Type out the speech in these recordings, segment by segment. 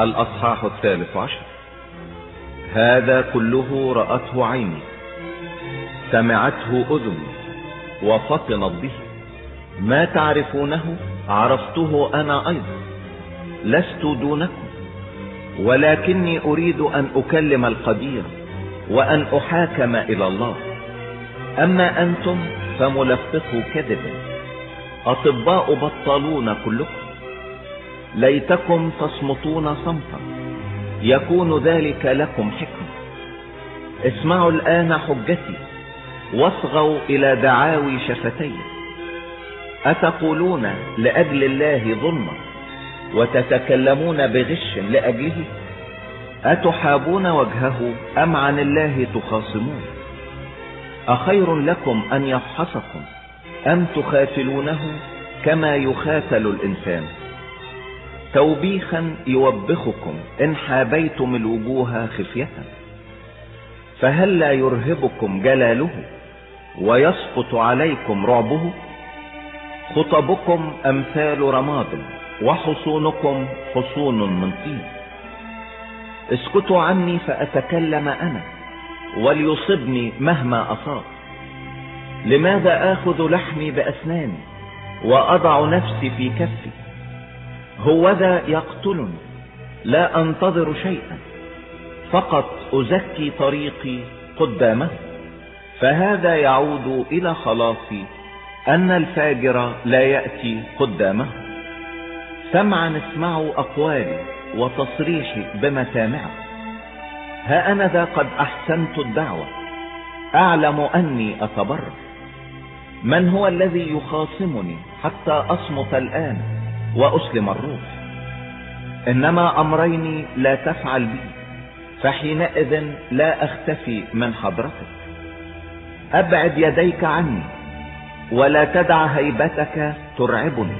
الأصحاح 13. هذا كله رأته عيني، سمعته أذني، وفطنت به. ما تعرفونه عرفته أنا أيضا، لست دونكم، ولكني أريد أن أكلم القدير وأن أحاكم إلى الله. أما أنتم فملفقوا كذب، أطباء بطلون كلكم. ليتكم تصمتون صمتا، يكون ذلك لكم حكمة. اسمعوا الآن حجتي، واصغوا إلى دعاوي شفتي. أتقولون لأجل الله ظلما، وتتكلمون بغش لأجله؟ أتحابون وجهه أم عن الله تخاصمون؟ أخير لكم أن يفحصكم أم تخاتلونه كما يخاتل الإنسان؟ توبيخا يوبخكم إن حابيتم الوجوه خفية. فهل لا يرهبكم جلاله ويسقط عليكم رعبه؟ خطبكم أمثال رماد، وحصونكم حصون من طين. اسكتوا عني فأتكلم أنا، وليصبني مهما أصاب. لماذا آخذ لحمي بأسناني وأضع نفسي في كفي؟ هوذا يقتلني، لا أنتظر شيئا، فقط أزكي طريقي قدامه. فهذا يعود إلى خلاصي، أن الفاجر لا يأتي قدامه. سمعا اسمعوا أقوالي، وتصريحي بمسامعه. ها أنا ذا قد أحسنت الدعوة، أعلم أني أتبرر. من هو الذي يخاصمني حتى أصمت الآن وأسلم الروح؟ إنما أمرين لا تفعل بي، فحينئذ لا أختفي من حضرتك. أبعد يديك عني، ولا تدع هيبتك ترعبني.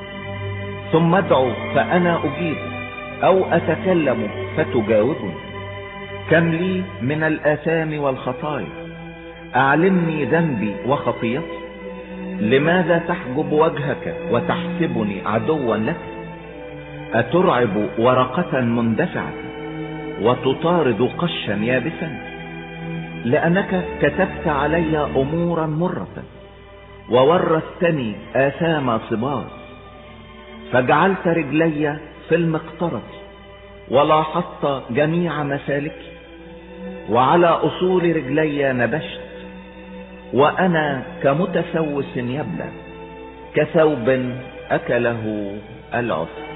ثم ادعو فأنا أجيب، أو أتكلم فتجاوبني. كم لي من الآثام والخطايا، أعلمني ذنبي وخطيتي. لماذا تحجب وجهك وتحسبني عدوا لك؟ أترعب ورقة مندفعة، وتطارد قشا يابسا؟ لأنك كتبت علي أمورا مرة، وورثتني آثام صبار. فجعلت رجلي في المقطرة، ولاحظت جميع مسالكي. وعلى أصول رجلي نبشت، وأنا كمتسوس يبلى، كثوب أكله العسر.